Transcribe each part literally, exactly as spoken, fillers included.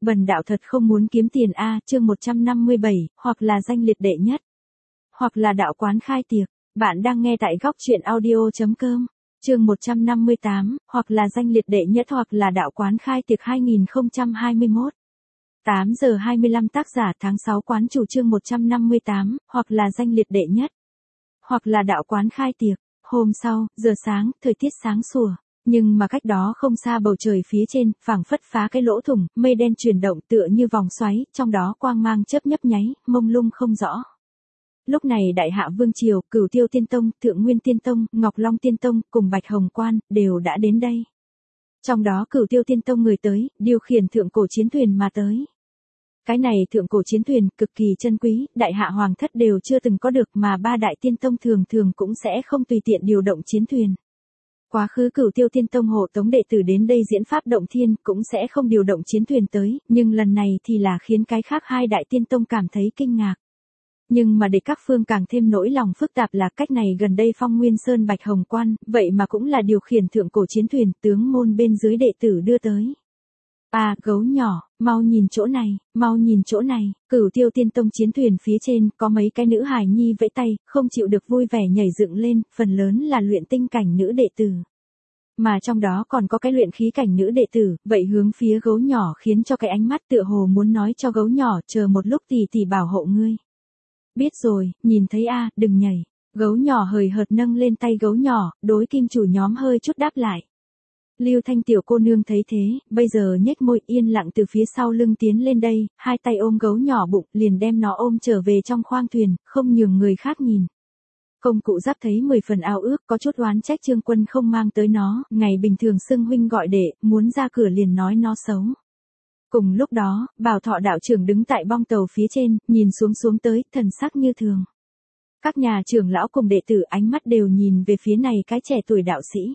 Bần đạo thật không muốn kiếm tiền a, chương một trăm năm mươi bảy, hoặc là danh liệt đệ nhất, hoặc là đạo quán khai tiệc. Bạn đang nghe tại góc truyện audio chấm com. Chương một trăm năm mươi tám, hoặc là danh liệt đệ nhất hoặc là đạo quán khai tiệc hai nghìn không trăm hai mươi mốt. tám giờ hai mươi lăm tác giả tháng sáu quán chủ chương một trăm năm mươi tám, hoặc là danh liệt đệ nhất, hoặc là đạo quán khai tiệc. Hôm sau, giờ sáng, thời tiết sáng sủa. Nhưng mà cách đó không xa bầu trời phía trên, phảng phất phá cái lỗ thủng, mây đen chuyển động tựa như vòng xoáy, trong đó quang mang chớp nhấp nháy, mông lung không rõ. Lúc này Đại Hạ Vương Triều, Cửu Tiêu Tiên Tông, Thượng Nguyên Tiên Tông, Ngọc Long Tiên Tông, cùng Bạch Hồng Quan, đều đã đến đây. Trong đó Cửu Tiêu Tiên Tông người tới, điều khiển thượng cổ chiến thuyền mà tới. Cái này thượng cổ chiến thuyền, cực kỳ chân quý, Đại Hạ Hoàng thất đều chưa từng có được mà ba Đại Tiên Tông thường thường cũng sẽ không tùy tiện điều động chiến thuyền. Quá khứ Cửu Tiêu Tiên Tông hộ tống đệ tử đến đây diễn pháp động thiên cũng sẽ không điều động chiến thuyền tới, nhưng lần này thì là khiến cái khác hai Đại Tiên Tông cảm thấy kinh ngạc. Nhưng mà để các phương càng thêm nỗi lòng phức tạp là cách này gần đây Phong Nguyên Sơn Bạch Hồng Quan, vậy mà cũng là điều khiển thượng cổ chiến thuyền tướng môn bên dưới đệ tử đưa tới. À, gấu nhỏ, mau nhìn chỗ này, mau nhìn chỗ này, Cửu Tiêu Tiên Tông chiến thuyền phía trên có mấy cái nữ hài nhi vẫy tay, không chịu được vui vẻ nhảy dựng lên, phần lớn là luyện tinh cảnh nữ đệ tử. Mà trong đó còn có cái luyện khí cảnh nữ đệ tử, vậy hướng phía gấu nhỏ khiến cho cái ánh mắt tựa hồ muốn nói cho gấu nhỏ chờ một lúc tỷ tỷ bảo hộ ngươi. Biết rồi, nhìn thấy a, đừng nhảy. Gấu nhỏ hời hợt nâng lên tay gấu nhỏ, đối kim chủ nhóm hơi chút đáp lại. Lưu Thanh tiểu cô nương thấy thế, bây giờ nhếch môi yên lặng từ phía sau lưng tiến lên đây, hai tay ôm gấu nhỏ bụng, liền đem nó ôm trở về trong khoang thuyền, không nhường người khác nhìn. Công cụ giáp thấy mười phần ao ước, có chút oán trách Trương Quân không mang tới nó, ngày bình thường xưng huynh gọi đệ, muốn ra cửa liền nói nó xấu. Cùng lúc đó, Bảo Thọ đạo trưởng đứng tại bong tàu phía trên, nhìn xuống xuống tới, thần sắc như thường. Các nhà trưởng lão cùng đệ tử ánh mắt đều nhìn về phía này cái trẻ tuổi đạo sĩ.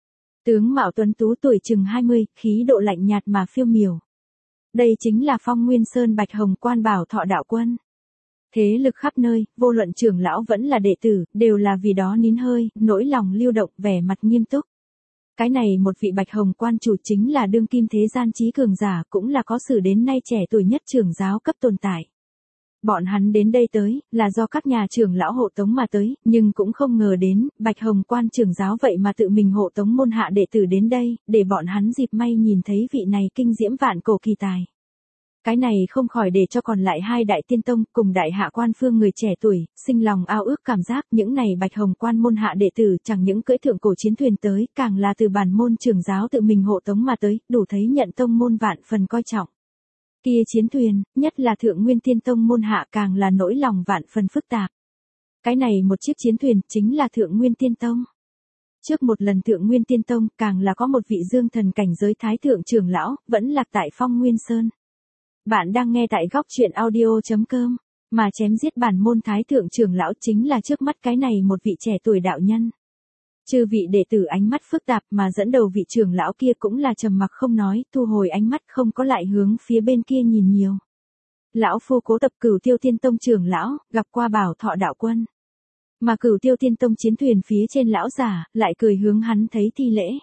Tướng mạo tuấn tú tuổi chừng hai mươi, khí độ lạnh nhạt mà phiêu miểu. Đây chính là Phong Nguyên Sơn Bạch Hồng Quan Bảo Thọ đạo quân. Thế lực khắp nơi, vô luận trưởng lão vẫn là đệ tử, đều là vì đó nín hơi, nỗi lòng lưu động, vẻ mặt nghiêm túc. Cái này một vị Bạch Hồng Quan chủ chính là đương kim thế gian trí cường giả, cũng là có sử đến nay trẻ tuổi nhất trưởng giáo cấp tồn tại. Bọn hắn đến đây tới, là do các nhà trưởng lão hộ tống mà tới, nhưng cũng không ngờ đến, Bạch Hồng Quan trưởng giáo vậy mà tự mình hộ tống môn hạ đệ tử đến đây, để bọn hắn dịp may nhìn thấy vị này kinh diễm vạn cổ kỳ tài. Cái này không khỏi để cho còn lại hai Đại Tiên Tông cùng Đại Hạ Quan phương người trẻ tuổi, sinh lòng ao ước cảm giác những này Bạch Hồng Quan môn hạ đệ tử chẳng những cưỡi thượng cổ chiến thuyền tới, càng là từ bản môn trưởng giáo tự mình hộ tống mà tới, đủ thấy nhận tông môn vạn phần coi trọng. Kia chiến thuyền, nhất là Thượng Nguyên Tiên Tông môn hạ càng là nỗi lòng vạn phần phức tạp. Cái này một chiếc chiến thuyền chính là Thượng Nguyên Tiên Tông. Trước một lần Thượng Nguyên Tiên Tông càng là có một vị dương thần cảnh giới thái thượng trưởng lão, vẫn lạc tại Phong Nguyên Sơn. Bạn đang nghe tại góc truyện audio chấm com, mà chém giết bản môn thái thượng trưởng lão chính là trước mắt cái này một vị trẻ tuổi đạo nhân. Chư vị đệ tử ánh mắt phức tạp mà dẫn đầu vị trưởng lão kia cũng là trầm mặc không nói, thu hồi ánh mắt không có lại hướng phía bên kia nhìn nhiều. Lão phu cố tập Cửu Tiêu Tiên Tông trưởng lão, gặp qua Bảo Thọ đạo quân. Mà Cửu Tiêu Tiên Tông chiến thuyền phía trên lão giả, lại cười hướng hắn thấy thi lễ.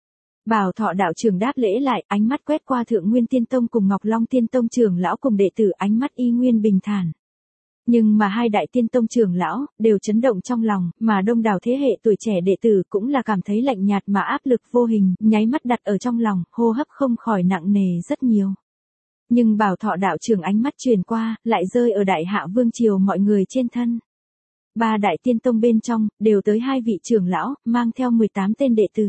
Bảo Thọ đạo trưởng đáp lễ lại, ánh mắt quét qua Thượng Nguyên Tiên Tông cùng Ngọc Long Tiên Tông trưởng lão cùng đệ tử, ánh mắt y nguyên bình thản. Nhưng mà hai Đại Tiên Tông trưởng lão đều chấn động trong lòng, mà đông đảo thế hệ tuổi trẻ đệ tử cũng là cảm thấy lạnh nhạt mà áp lực vô hình, nháy mắt đặt ở trong lòng, hô hấp không khỏi nặng nề rất nhiều. Nhưng Bảo Thọ đạo trưởng ánh mắt truyền qua, lại rơi ở Đại Hạ Vương Triều mọi người trên thân. Ba Đại Tiên Tông bên trong, đều tới hai vị trưởng lão, mang theo mười tám tên đệ tử.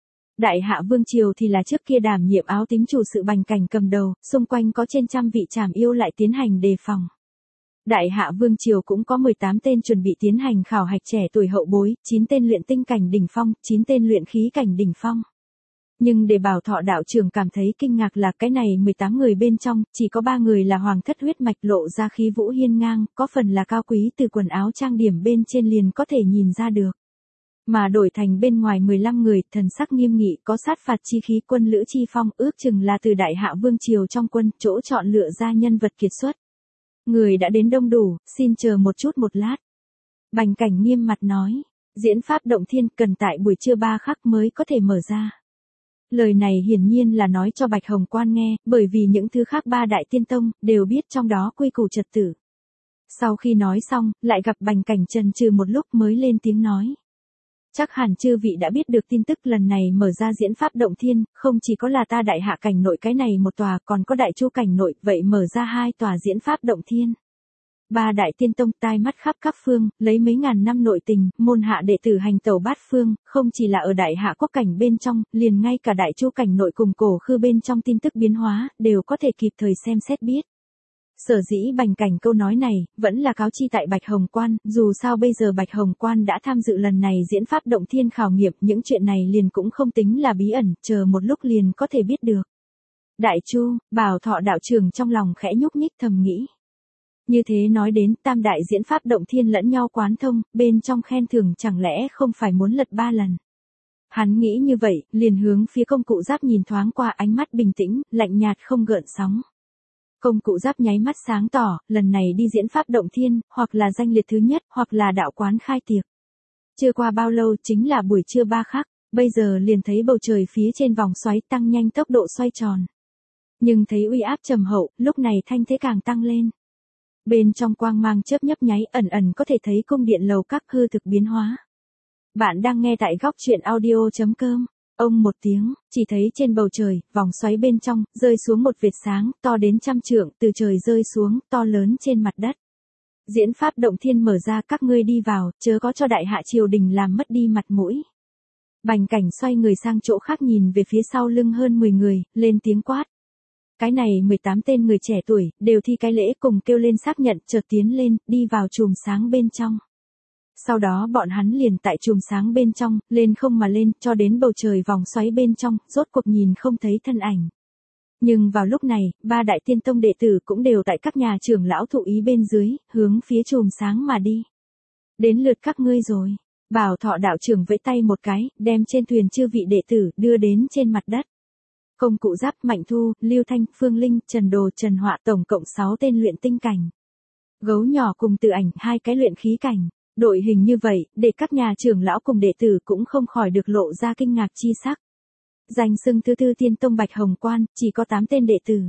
Đại Hạ Vương Triều thì là trước kia đảm nhiệm áo tính chủ sự Bành Cảnh cầm đầu, xung quanh có trên trăm vị trảm yêu lại tiến hành đề phòng. Đại Hạ Vương Triều cũng có mười tám tên chuẩn bị tiến hành khảo hạch trẻ tuổi hậu bối, chín tên luyện tinh cảnh đỉnh phong, chín tên luyện khí cảnh đỉnh phong. Nhưng để Bảo Thọ đạo trưởng cảm thấy kinh ngạc là cái này mười tám người bên trong, chỉ có ba người là hoàng thất huyết mạch lộ ra khí vũ hiên ngang, có phần là cao quý từ quần áo trang điểm bên trên liền có thể nhìn ra được. Mà đổi thành bên ngoài mười lăm người, thần sắc nghiêm nghị, có sát phạt chi khí quân lữ chi phong, ước chừng là từ Đại Hạ Vương Triều trong quân, chỗ chọn lựa ra nhân vật kiệt xuất. Người đã đến đông đủ, xin chờ một chút một lát. Bành Cảnh nghiêm mặt nói, diễn pháp động thiên cần tại buổi trưa ba khắc mới có thể mở ra. Lời này hiển nhiên là nói cho Bạch Hồng Quan nghe, bởi vì những thứ khác ba đại tiên tông, đều biết trong đó quy củ trật tự. Sau khi nói xong, lại gặp Bành Cảnh chần chừ một lúc mới lên tiếng nói. Chắc hẳn chư vị đã biết được tin tức lần này mở ra diễn pháp động thiên, không chỉ có là ta đại hạ cảnh nội cái này một tòa, còn có đại chu cảnh nội, vậy mở ra hai tòa diễn pháp động thiên. Ba đại tiên tông tai mắt khắp các phương, lấy mấy ngàn năm nội tình, môn hạ đệ tử hành tẩu bát phương, không chỉ là ở đại hạ quốc cảnh bên trong, liền ngay cả đại chu cảnh nội cùng cổ khư bên trong tin tức biến hóa, đều có thể kịp thời xem xét biết. Sở dĩ Bành Cảnh câu nói này, vẫn là cáo chi tại Bạch Hồng Quan, dù sao bây giờ Bạch Hồng Quan đã tham dự lần này diễn pháp động thiên khảo nghiệm, những chuyện này liền cũng không tính là bí ẩn, chờ một lúc liền có thể biết được. Đại Chu, Bảo Thọ đạo trưởng trong lòng khẽ nhúc nhích thầm nghĩ. Như thế nói đến tam đại diễn pháp động thiên lẫn nhau quán thông, bên trong khen thưởng chẳng lẽ không phải muốn lật ba lần. Hắn nghĩ như vậy, liền hướng phía công cụ giáp nhìn thoáng qua, ánh mắt bình tĩnh, lạnh nhạt không gợn sóng. Công cụ giáp nháy mắt sáng tỏ, lần này đi diễn pháp động thiên, hoặc là danh liệt thứ nhất, hoặc là đạo quán khai tiệc. Chưa qua bao lâu chính là buổi trưa ba khắc, bây giờ liền thấy bầu trời phía trên vòng xoáy tăng nhanh tốc độ xoay tròn. Nhưng thấy uy áp trầm hậu, lúc này thanh thế càng tăng lên. Bên trong quang mang chớp nhấp nháy, ẩn ẩn có thể thấy cung điện lầu các hư thực biến hóa. Bạn đang nghe tại góc truyện audio chấm com. Ông một tiếng, chỉ thấy trên bầu trời, vòng xoáy bên trong, rơi xuống một vệt sáng, to đến trăm trượng, từ trời rơi xuống, to lớn trên mặt đất. Diễn pháp động thiên mở ra, các ngươi đi vào, chớ có cho đại hạ triều đình làm mất đi mặt mũi. Bành Cảnh xoay người sang chỗ khác nhìn về phía sau lưng hơn mười người, lên tiếng quát. Cái này mười tám tên người trẻ tuổi, đều thi cái lễ cùng kêu lên xác nhận, chợt tiến lên, đi vào chùm sáng bên trong. Sau đó bọn hắn liền tại chùm sáng bên trong, lên không mà lên, cho đến bầu trời vòng xoáy bên trong, rốt cuộc nhìn không thấy thân ảnh. Nhưng vào lúc này, ba đại tiên tông đệ tử cũng đều tại các nhà trưởng lão thụ ý bên dưới, hướng phía chùm sáng mà đi. Đến lượt các ngươi rồi. Bảo Thọ đạo trưởng vẫy tay một cái, đem trên thuyền chư vị đệ tử đưa đến trên mặt đất. Công cụ giáp, Mạnh Thu, Lưu Thanh, Phương Linh, Trần Đồ, Trần Họa tổng cộng sáu tên luyện tinh cảnh. Gấu nhỏ cùng Tự Ảnh hai cái luyện khí cảnh. Đội hình như vậy, để các nhà trưởng lão cùng đệ tử cũng không khỏi được lộ ra kinh ngạc chi sắc. Danh xưng thứ tư tiên tông Bạch Hồng Quan, chỉ có tám tên đệ tử.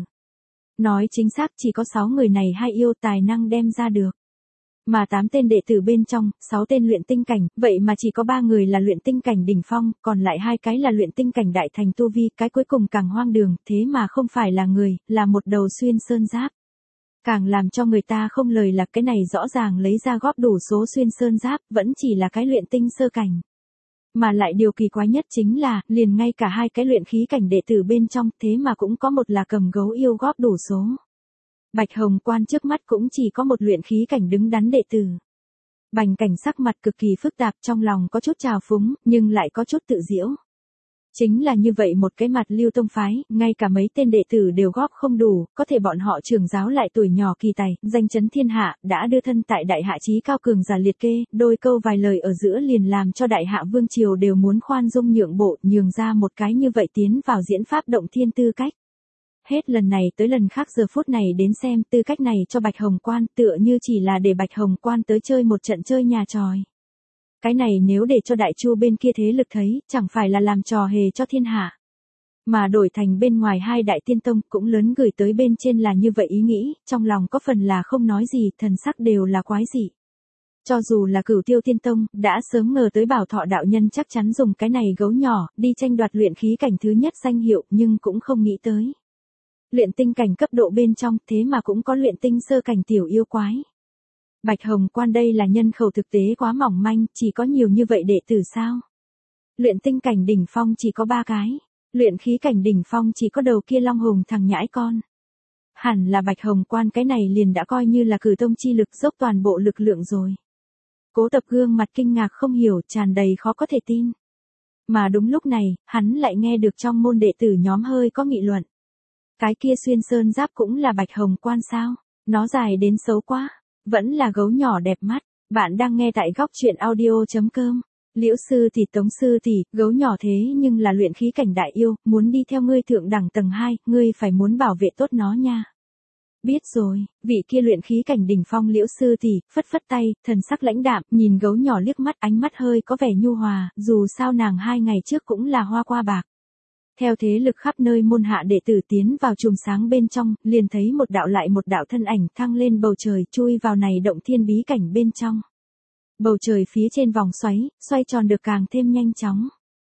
Nói chính xác chỉ có sáu người này hay yêu tài năng đem ra được. Mà tám tên đệ tử bên trong, sáu tên luyện tinh cảnh, vậy mà chỉ có ba người là luyện tinh cảnh đỉnh phong, còn lại hai cái là luyện tinh cảnh đại thành tu vi, cái cuối cùng càng hoang đường, thế mà không phải là người, là một đầu xuyên sơn giáp. Càng làm cho người ta không lời là cái này rõ ràng lấy ra góp đủ số xuyên sơn giáp, vẫn chỉ là cái luyện tinh sơ cảnh. Mà lại điều kỳ quái nhất chính là, liền ngay cả hai cái luyện khí cảnh đệ tử bên trong, thế mà cũng có một là cầm gấu yêu góp đủ số. Bạch Hồng Quan trước mắt cũng chỉ có một luyện khí cảnh đứng đắn đệ tử. Bành Cảnh sắc mặt cực kỳ phức tạp, trong lòng có chút trào phúng, nhưng lại có chút tự giễu. Chính là như vậy một cái mặt Lưu tông phái, ngay cả mấy tên đệ tử đều góp không đủ, có thể bọn họ trưởng giáo lại tuổi nhỏ kỳ tài, danh chấn thiên hạ, đã đưa thân tại đại hạ chí cao cường giả liệt kê, đôi câu vài lời ở giữa liền làm cho đại hạ vương triều đều muốn khoan dung nhượng bộ, nhường ra một cái như vậy tiến vào diễn pháp động thiên tư cách. Hết lần này tới lần khác giờ phút này đến xem tư cách này cho Bạch Hồng Quan, tựa như chỉ là để Bạch Hồng Quan tới chơi một trận chơi nhà tròi. Cái này nếu để cho Đại Chu bên kia thế lực thấy, chẳng phải là làm trò hề cho thiên hạ. Mà đổi thành bên ngoài hai đại tiên tông cũng lớn gửi tới bên trên là như vậy ý nghĩ, trong lòng có phần là không nói gì, thần sắc đều là quái dị. Cho dù là Cửu Tiêu Tiên Tông, đã sớm ngờ tới Bảo Thọ đạo nhân chắc chắn dùng cái này gấu nhỏ, đi tranh đoạt luyện khí cảnh thứ nhất danh hiệu, nhưng cũng không nghĩ tới. Luyện tinh cảnh cấp độ bên trong, thế mà cũng có luyện tinh sơ cảnh tiểu yêu quái. Bạch Hồng Quan đây là nhân khẩu thực tế quá mỏng manh, chỉ có nhiều như vậy đệ tử sao? Luyện tinh cảnh đỉnh phong chỉ có ba cái, luyện khí cảnh đỉnh phong chỉ có đầu kia Long Hùng thằng nhãi con. Hẳn là Bạch Hồng Quan cái này liền đã coi như là cử tông chi lực dốc toàn bộ lực lượng rồi. Cố Tập gương mặt kinh ngạc không hiểu, tràn đầy khó có thể tin. Mà đúng lúc này, hắn lại nghe được trong môn đệ tử nhóm hơi có nghị luận. Cái kia xuyên sơn giáp cũng là Bạch Hồng Quan sao? Nó dài đến xấu quá. Vẫn là gấu nhỏ đẹp mắt. Bạn đang nghe tại góc truyện audio chấm com. Liễu sư tỷ, Tống sư tỷ, gấu nhỏ thế nhưng là luyện khí cảnh đại yêu, muốn đi theo ngươi thượng đẳng tầng hai, ngươi phải muốn bảo vệ tốt nó nha. Biết rồi, vị kia luyện khí cảnh đỉnh phong Liễu sư tỷ, phất phất tay, thần sắc lãnh đạm, nhìn gấu nhỏ liếc mắt, ánh mắt hơi có vẻ nhu hòa, dù sao nàng hai ngày trước cũng là hoa qua bạc. Theo thế lực khắp nơi môn hạ đệ tử tiến vào chùm sáng bên trong, liền thấy một đạo lại một đạo thân ảnh thăng lên bầu trời, chui vào này động thiên bí cảnh bên trong. Bầu trời phía trên vòng xoáy, xoay tròn được càng thêm nhanh chóng.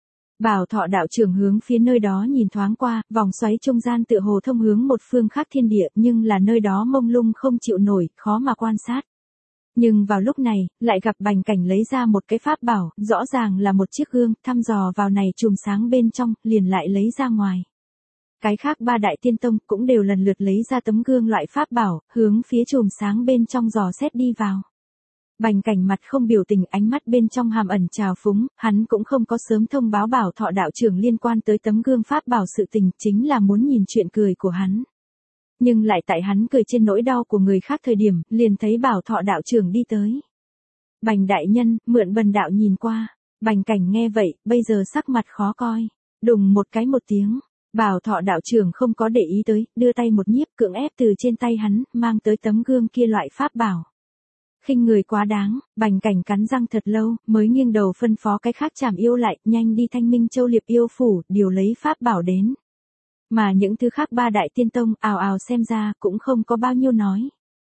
Bảo Thọ đạo trưởng hướng phía nơi đó nhìn thoáng qua, vòng xoáy trung gian tựa hồ thông hướng một phương khác thiên địa, nhưng là nơi đó mông lung không chịu nổi, khó mà quan sát. Nhưng vào lúc này, lại gặp Bành Cảnh lấy ra một cái pháp bảo, rõ ràng là một chiếc gương, thăm dò vào này chùm sáng bên trong, liền lại lấy ra ngoài. Cái khác ba đại tiên tông cũng đều lần lượt lấy ra tấm gương loại pháp bảo, hướng phía chùm sáng bên trong dò xét đi vào. Bành Cảnh mặt không biểu tình, ánh mắt bên trong hàm ẩn trào phúng, hắn cũng không có sớm thông báo Bảo Thọ đạo trưởng liên quan tới tấm gương pháp bảo sự tình, chính là muốn nhìn chuyện cười của hắn. Nhưng lại tại hắn cười trên nỗi đau của người khác thời điểm, liền thấy Bảo Thọ đạo trưởng đi tới. Bành đại nhân, mượn Bần đạo nhìn qua. Bành Cảnh nghe vậy, bây giờ sắc mặt khó coi. Đùng một cái một tiếng, Bảo Thọ đạo trưởng không có để ý tới, đưa tay một nhiếp cưỡng ép từ trên tay hắn, mang tới tấm gương kia loại pháp bảo. Khinh người quá đáng, Bành Cảnh cắn răng thật lâu, mới nghiêng đầu phân phó cái khác Trảm Yêu lại, nhanh đi Thanh Minh Châu Liệp Yêu phủ, điều lấy pháp bảo đến. Mà những thứ khác ba đại tiên tông ào ào xem ra cũng không có bao nhiêu nói.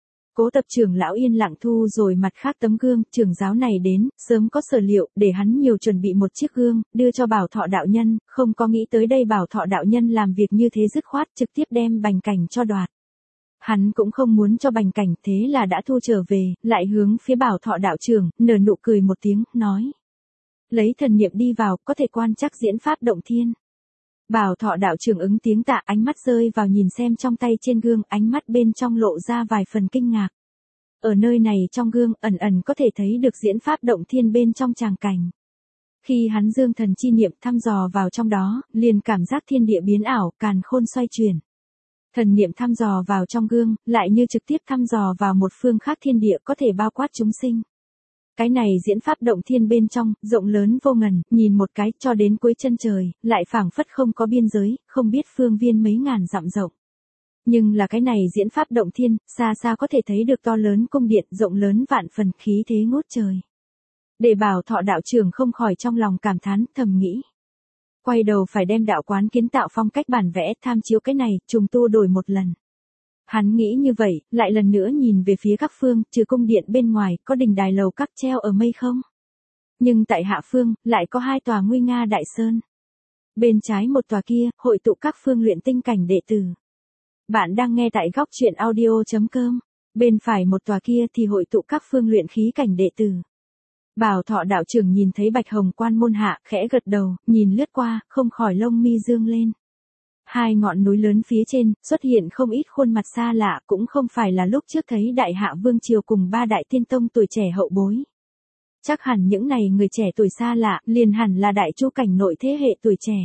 Cố Tập trưởng lão yên lặng thu rồi mặt khác tấm gương, trưởng giáo này đến, sớm có sở liệu, để hắn nhiều chuẩn bị một chiếc gương, đưa cho Bảo Thọ đạo nhân, không có nghĩ tới đây Bảo Thọ đạo nhân làm việc như thế dứt khoát, trực tiếp đem Bành Cảnh cho đoạt. Hắn cũng không muốn cho Bành Cảnh, thế là đã thu trở về, lại hướng phía Bảo Thọ đạo trưởng, nở nụ cười một tiếng, nói. Lấy thần niệm đi vào, có thể quan trắc diễn pháp động thiên. Bảo Thọ đạo trưởng ứng tiếng tạ, ánh mắt rơi vào nhìn xem trong tay trên gương, ánh mắt bên trong lộ ra vài phần kinh ngạc. Ở nơi này trong gương, ẩn ẩn có thể thấy được diễn pháp động thiên bên trong tràng cảnh. Khi hắn dương thần chi niệm thăm dò vào trong đó, liền cảm giác thiên địa biến ảo, càn khôn xoay chuyển. Thần niệm thăm dò vào trong gương, lại như trực tiếp thăm dò vào một phương khác thiên địa có thể bao quát chúng sinh. Cái này diễn pháp động thiên bên trong, rộng lớn vô ngần, nhìn một cái cho đến cuối chân trời, lại phảng phất không có biên giới, không biết phương viên mấy ngàn dặm rộng. Nhưng là cái này diễn pháp động thiên, xa xa có thể thấy được to lớn cung điện, rộng lớn vạn phần, khí thế ngút trời. Để Bảo Thọ đạo trưởng không khỏi trong lòng cảm thán, thầm nghĩ. Quay đầu phải đem đạo quán kiến tạo phong cách bản vẽ, tham chiếu cái này, trùng tu đổi một lần. Hắn nghĩ như vậy, lại lần nữa nhìn về phía các phương, trừ cung điện bên ngoài, có đình đài lầu các treo ở mây không? Nhưng tại hạ phương, lại có hai tòa nguy nga đại sơn. Bên trái một tòa kia, hội tụ các phương luyện tinh cảnh đệ tử. Bạn đang nghe tại góc truyện audio chấm com. Bên phải một tòa kia thì hội tụ các phương luyện khí cảnh đệ tử. Bảo Thọ đạo trưởng nhìn thấy Bạch Hồng Quan môn hạ, khẽ gật đầu, nhìn lướt qua, không khỏi lông mi dương lên. Hai ngọn núi lớn phía trên, xuất hiện không ít khuôn mặt xa lạ, cũng không phải là lúc trước thấy Đại Hạ Vương Triều cùng ba đại tiên tông tuổi trẻ hậu bối. Chắc hẳn những này người trẻ tuổi xa lạ, liền hẳn là Đại Chu cảnh nội thế hệ tuổi trẻ.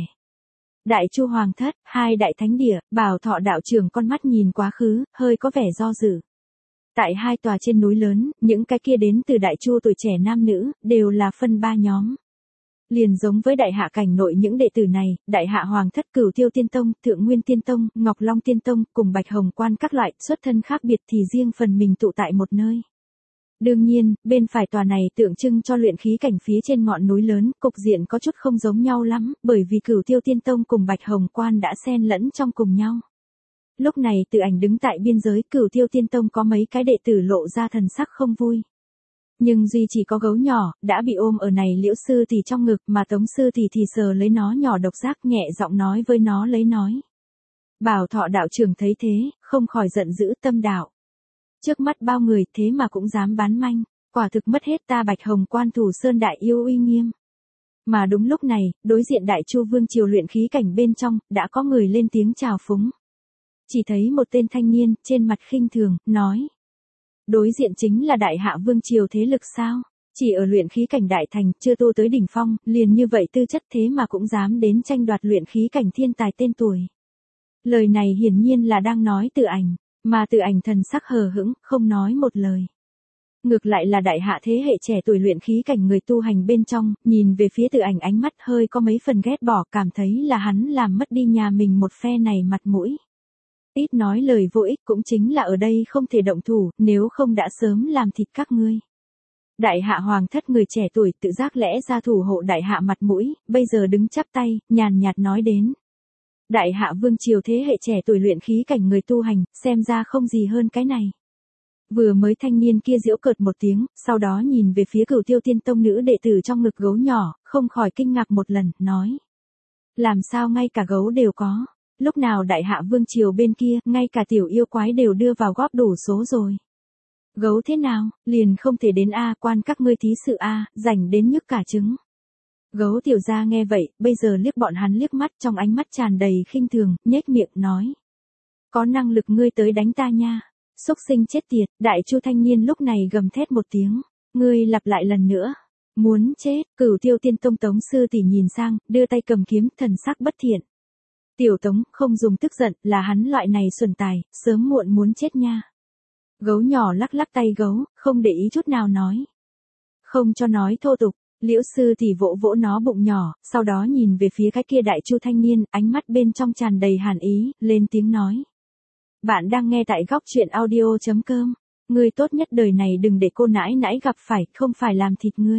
Đại Chu Hoàng thất, hai đại thánh địa, Bảo Thọ đạo trưởng con mắt nhìn quá khứ, hơi có vẻ do dự. Tại hai tòa trên núi lớn, những cái kia đến từ Đại Chu tuổi trẻ nam nữ, đều là phân ba nhóm. Liền giống với Đại Hạ cảnh nội những đệ tử này, Đại Hạ Hoàng thất Cửu Tiêu Tiên Tông, Thượng Nguyên Tiên Tông, Ngọc Long Tiên Tông, cùng Bạch Hồng Quan các loại, xuất thân khác biệt thì riêng phần mình tụ tại một nơi. Đương nhiên, bên phải tòa này tượng trưng cho luyện khí cảnh phía trên ngọn núi lớn, cục diện có chút không giống nhau lắm, bởi vì Cửu Tiêu Tiên Tông cùng Bạch Hồng Quan đã xen lẫn trong cùng nhau. Lúc này Từ Ảnh đứng tại biên giới, Cửu Tiêu Tiên Tông có mấy cái đệ tử lộ ra thần sắc không vui. Nhưng duy chỉ có gấu nhỏ, đã bị ôm ở này Liễu sư thì trong ngực, mà Tống sư thì thì sờ lấy nó nhỏ độc giác, nhẹ giọng nói với nó lấy nói. Bảo Thọ đạo trưởng thấy thế, không khỏi giận dữ, tâm đạo. Trước mắt bao người thế mà cũng dám bán manh, quả thực mất hết ta Bạch Hồng Quan thủ sơn đại yêu uy nghiêm. Mà đúng lúc này, đối diện Đại Chu Vương triều luyện khí cảnh bên trong, đã có người lên tiếng chào phúng. Chỉ thấy một tên thanh niên, trên mặt khinh thường, nói. Đối diện chính là Đại Hạ Vương triều thế lực sao? Chỉ ở luyện khí cảnh đại thành, chưa tu tới đỉnh phong, liền như vậy tư chất thế mà cũng dám đến tranh đoạt luyện khí cảnh thiên tài tên tuổi. Lời này hiển nhiên là đang nói Từ Ảnh, mà Từ Ảnh thần sắc hờ hững, không nói một lời. Ngược lại là Đại Hạ thế hệ trẻ tuổi luyện khí cảnh người tu hành bên trong, nhìn về phía Từ Ảnh ánh mắt hơi có mấy phần ghét bỏ, cảm thấy là hắn làm mất đi nhà mình một phe này mặt mũi. Ít nói lời vô ích, cũng chính là ở đây không thể động thủ, nếu không đã sớm làm thịt các ngươi. Đại Hạ Hoàng thất người trẻ tuổi tự giác lẽ ra thủ hộ Đại Hạ mặt mũi, bây giờ đứng chắp tay, nhàn nhạt nói đến. Đại hạ vương triều thế hệ trẻ tuổi luyện khí cảnh người tu hành, xem ra không gì hơn cái này. Vừa mới thanh niên kia giễu cợt một tiếng, sau đó nhìn về phía Cửu Tiêu Tiên Tông nữ đệ tử trong ngực gấu nhỏ, không khỏi kinh ngạc một lần, nói. Làm sao ngay cả gấu đều có? Lúc nào đại hạ vương triều bên kia, ngay cả tiểu yêu quái đều đưa vào góp đủ số rồi. Gấu thế nào, liền không thể đến A, quan các ngươi thí sự A, rảnh đến nhức cả trứng. Gấu tiểu gia nghe vậy, bây giờ liếc bọn hắn liếc mắt, trong ánh mắt tràn đầy khinh thường, nhếch miệng nói. Có năng lực ngươi tới đánh ta nha. Xúc sinh chết tiệt, đại chu thanh niên lúc này gầm thét một tiếng. Ngươi lặp lại lần nữa. Muốn chết, Cửu Tiêu Tiên Tông Tống sư tỷ nhìn sang, đưa tay cầm kiếm, thần sắc bất thiện. Tiểu Tống, không dùng tức giận, là hắn loại này xuẩn tài, sớm muộn muốn chết nha. Gấu nhỏ lắc lắc tay gấu, không để ý chút nào nói. Không cho nói thô tục, Liễu sư tỷ vỗ vỗ nó bụng nhỏ, sau đó nhìn về phía cái kia đại chu thanh niên, ánh mắt bên trong tràn đầy hàn ý, lên tiếng nói. Bạn đang nghe tại góc truyện audio chấm com. Ngươi tốt nhất đời này đừng để cô nãi nãi gặp phải, không phải làm thịt ngươi.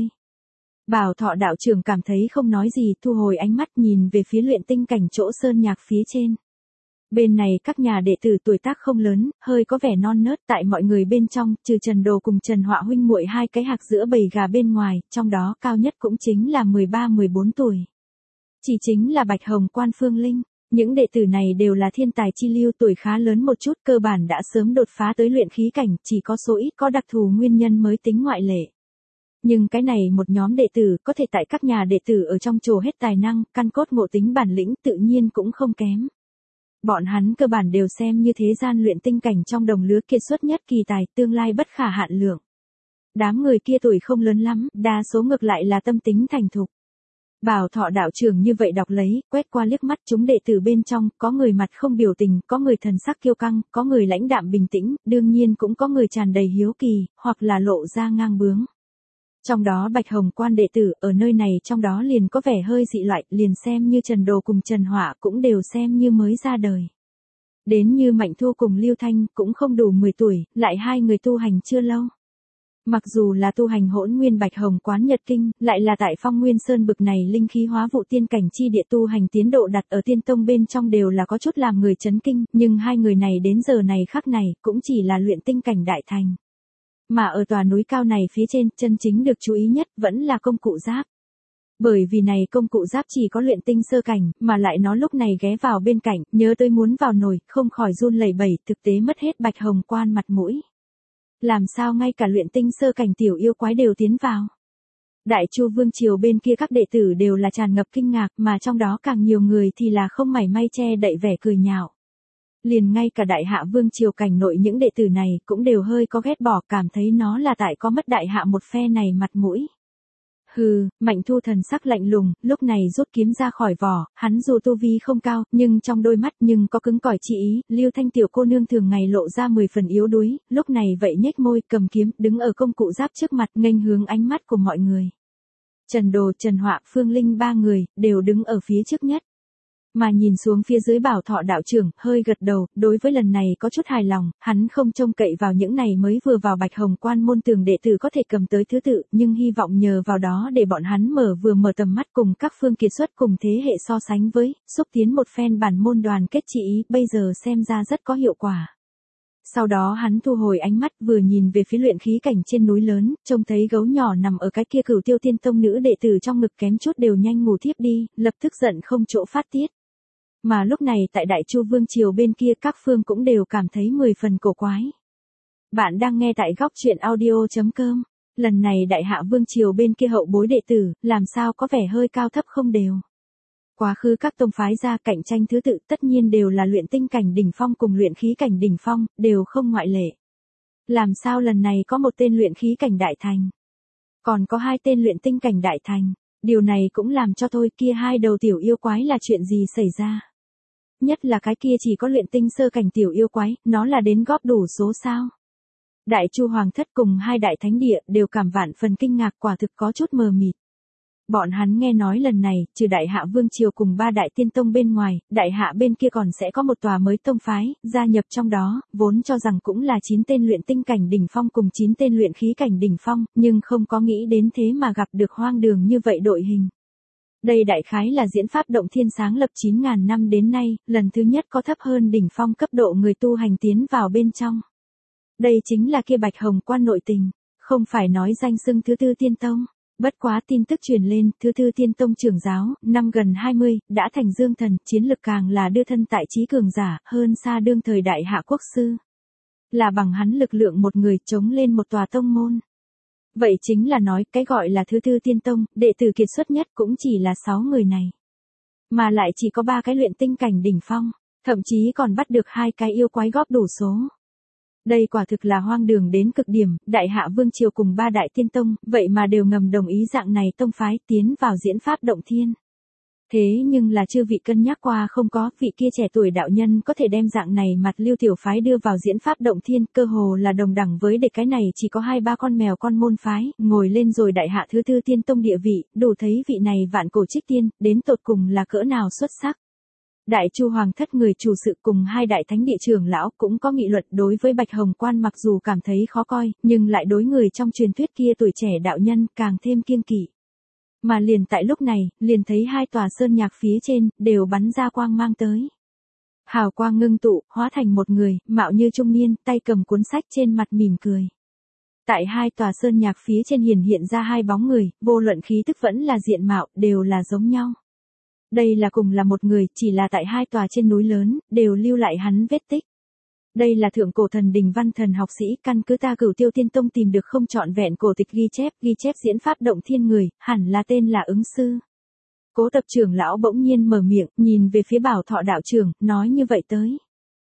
Bảo Thọ đạo trưởng cảm thấy không nói gì, thu hồi ánh mắt nhìn về phía luyện tinh cảnh chỗ sơn nhạc phía trên. Bên này các nhà đệ tử tuổi tác không lớn, hơi có vẻ non nớt, tại mọi người bên trong, trừ Trần Đồ cùng Trần Họa huynh muội hai cái hạc giữa bầy gà bên ngoài, trong đó cao nhất cũng chính là mười ba mười bốn tuổi. Chỉ chính là Bạch Hồng Quan Phương Linh. Những đệ tử này đều là thiên tài chi lưu, tuổi khá lớn một chút, cơ bản đã sớm đột phá tới luyện khí cảnh, chỉ có số ít có đặc thù nguyên nhân mới tính ngoại lệ. Nhưng cái này một nhóm đệ tử có thể tại các nhà đệ tử ở trong trổ hết tài năng, căn cốt ngộ tính bản lĩnh tự nhiên cũng không kém. Bọn hắn cơ bản đều xem như thế gian luyện tinh cảnh trong đồng lứa kiệt xuất nhất kỳ tài, tương lai bất khả hạn lượng. Đám người kia tuổi không lớn lắm, đa số ngược lại là tâm tính thành thục. Bảo Thọ đạo trưởng như vậy đọc lấy, quét qua liếc mắt chúng đệ tử bên trong, có người mặt không biểu tình, có người thần sắc kiêu căng, có người lãnh đạm bình tĩnh, đương nhiên cũng có người tràn đầy hiếu kỳ, hoặc là lộ ra ngang bướng. Trong đó Bạch Hồng Quan đệ tử, ở nơi này trong đó liền có vẻ hơi dị loại, liền xem như Trần Đồ cùng Trần Họa cũng đều xem như mới ra đời. Đến như Mạnh Thu cùng Lưu Thanh, cũng không đủ mười tuổi, lại hai người tu hành chưa lâu. Mặc dù là tu hành hỗn nguyên Bạch Hồng Quán Nhật Kinh, lại là tại Phong Nguyên Sơn bực này linh khí hóa vụ tiên cảnh chi địa tu hành tiến độ đặt ở tiên tông bên trong đều là có chút làm người chấn kinh, nhưng hai người này đến giờ này khắc này, cũng chỉ là luyện tinh cảnh đại thành. Mà ở tòa núi cao này phía trên, chân chính được chú ý nhất, vẫn là công cụ giáp. Bởi vì này công cụ giáp chỉ có luyện tinh sơ cảnh, mà lại nó lúc này ghé vào bên cạnh, nhớ tới muốn vào nồi, không khỏi run lẩy bẩy, thực tế mất hết Bạch Hồng Quan mặt mũi. Làm sao ngay cả luyện tinh sơ cảnh tiểu yêu quái đều tiến vào. Đại Chu Vương triều bên kia các đệ tử đều là tràn ngập kinh ngạc, mà trong đó càng nhiều người thì là không mảy may che đậy vẻ cười nhạo. Liền ngay cả đại hạ vương triều cảnh nội những đệ tử này cũng đều hơi có ghét bỏ, cảm thấy nó là tại có mất đại hạ một phe này mặt mũi. Hừ, Mạnh Thu thần sắc lạnh lùng, lúc này rút kiếm ra khỏi vỏ, hắn dù tu vi không cao, nhưng trong đôi mắt nhưng có cứng cỏi chi ý, Lưu Thanh tiểu cô nương thường ngày lộ ra mười phần yếu đuối, lúc này vậy nhếch môi, cầm kiếm, đứng ở công cụ giáp trước mặt, nghênh hướng ánh mắt của mọi người. Trần Đồ, Trần Họa, Phương Linh ba người, đều đứng ở phía trước nhất. Mà nhìn xuống phía dưới Bảo Thọ đạo trưởng, hơi gật đầu, đối với lần này có chút hài lòng, hắn không trông cậy vào những này mới vừa vào Bạch Hồng Quan môn tường đệ tử có thể cầm tới thứ tự, nhưng hy vọng nhờ vào đó để bọn hắn mở vừa mở tầm mắt cùng các phương kiệt xuất cùng thế hệ so sánh với, xúc tiến một phen bản môn đoàn kết chỉ ý, bây giờ xem ra rất có hiệu quả. Sau đó hắn thu hồi ánh mắt vừa nhìn về phía luyện khí cảnh trên núi lớn, trông thấy gấu nhỏ nằm ở cái kia Cửu Tiêu Tiên Tông nữ đệ tử trong ngực kém chút đều nhanh ngủ thiếp đi, lập tức giận không chỗ phát tiết. Mà lúc này tại Đại Chu Vương triều bên kia các phương cũng đều cảm thấy mười phần cổ quái. Bạn đang nghe tại góc truyện audio chấm com. Lần này Đại Hạ Vương triều bên kia hậu bối đệ tử, làm sao có vẻ hơi cao thấp không đều. Quá khứ các tông phái ra cạnh tranh thứ tự tất nhiên đều là luyện tinh cảnh đỉnh phong cùng luyện khí cảnh đỉnh phong, đều không ngoại lệ. Làm sao lần này có một tên luyện khí cảnh đại thành, còn có hai tên luyện tinh cảnh đại thành, điều này cũng làm cho thôi kia hai đầu tiểu yêu quái là chuyện gì xảy ra. Nhất là cái kia chỉ có luyện tinh sơ cảnh tiểu yêu quái, nó là đến góp đủ số sao. Đại Chu Hoàng thất cùng hai đại thánh địa đều cảm vạn phần kinh ngạc, quả thực có chút mờ mịt. Bọn hắn nghe nói lần này, trừ Đại Hạ Vương triều cùng ba đại tiên tông bên ngoài, Đại Hạ bên kia còn sẽ có một tòa mới tông phái, gia nhập trong đó, vốn cho rằng cũng là chín tên luyện tinh cảnh đỉnh phong cùng chín tên luyện khí cảnh đỉnh phong, nhưng không có nghĩ đến thế mà gặp được hoang đường như vậy đội hình. Đây đại khái là diễn pháp động thiên sáng lập chín nghìn năm đến nay, lần thứ nhất có thấp hơn đỉnh phong cấp độ người tu hành tiến vào bên trong. Đây chính là kia Bạch Hồng Quan nội tình, không phải nói danh xưng thứ tư tiên tông. Bất quá tin tức truyền lên, thứ tư tiên tông trưởng giáo, năm gần hai mươi, đã thành dương thần, chiến lực càng là đưa thân tại trí cường giả, hơn xa đương thời đại hạ quốc sư. Là bằng hắn lực lượng một người chống lên một tòa tông môn. Vậy chính là nói, cái gọi là thứ tư tiên tông, đệ tử kiệt xuất nhất cũng chỉ là sáu người này. Mà lại chỉ có ba cái luyện tinh cảnh đỉnh phong, thậm chí còn bắt được hai cái yêu quái góp đủ số. Đây quả thực là hoang đường đến cực điểm, đại hạ vương triều cùng ba đại tiên tông, vậy mà đều ngầm đồng ý dạng này tông phái tiến vào diễn pháp động thiên. Thế nhưng là chư vị cân nhắc qua không có, vị kia trẻ tuổi đạo nhân có thể đem dạng này mặt lưu tiểu phái đưa vào diễn pháp động thiên, cơ hồ là đồng đẳng với để cái này chỉ có hai ba con mèo con môn phái, ngồi lên rồi đại hạ thứ tư tiên tông địa vị, đủ thấy vị này vạn cổ trích tiên, đến tột cùng là cỡ nào xuất sắc. Đại Chu Hoàng thất người chủ sự cùng hai đại thánh địa trưởng lão cũng có nghị luận đối với Bạch Hồng Quan mặc dù cảm thấy khó coi, nhưng lại đối người trong truyền thuyết kia tuổi trẻ đạo nhân càng thêm kiêng kỵ. Mà liền tại lúc này, liền thấy hai tòa sơn nhạc phía trên, đều bắn ra quang mang tới. Hào quang ngưng tụ, hóa thành một người, mạo như trung niên, tay cầm cuốn sách trên mặt mỉm cười. Tại hai tòa sơn nhạc phía trên hiển hiện ra hai bóng người, vô luận khí tức vẫn là diện mạo, đều là giống nhau. Đây là cùng là một người, chỉ là tại hai tòa trên núi lớn, đều lưu lại hắn vết tích. Đây là thượng cổ thần đình văn thần học sĩ, căn cứ ta Cửu Tiêu Tiên Tông tìm được không trọn vẹn cổ tịch ghi chép, ghi chép diễn pháp động thiên người, hẳn là tên là Ứng Sư. Cố Tập trưởng lão bỗng nhiên mở miệng, nhìn về phía Bảo Thọ đạo trưởng, nói như vậy tới.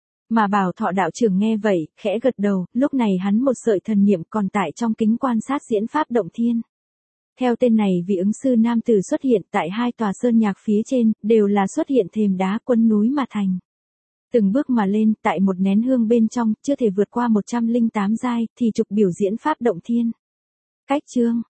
Mà Bảo Thọ đạo trưởng nghe vậy, khẽ gật đầu, lúc này hắn một sợi thần niệm còn tại trong kính quan sát diễn pháp động thiên. Theo tên này vị Ứng Sư nam tử xuất hiện tại hai tòa sơn nhạc phía trên, đều là xuất hiện thềm đá quân núi mà thành. Từng bước mà lên, tại một nén hương bên trong, chưa thể vượt qua một trăm linh tám giai, thì trục biểu diễn pháp động thiên. Cách chương,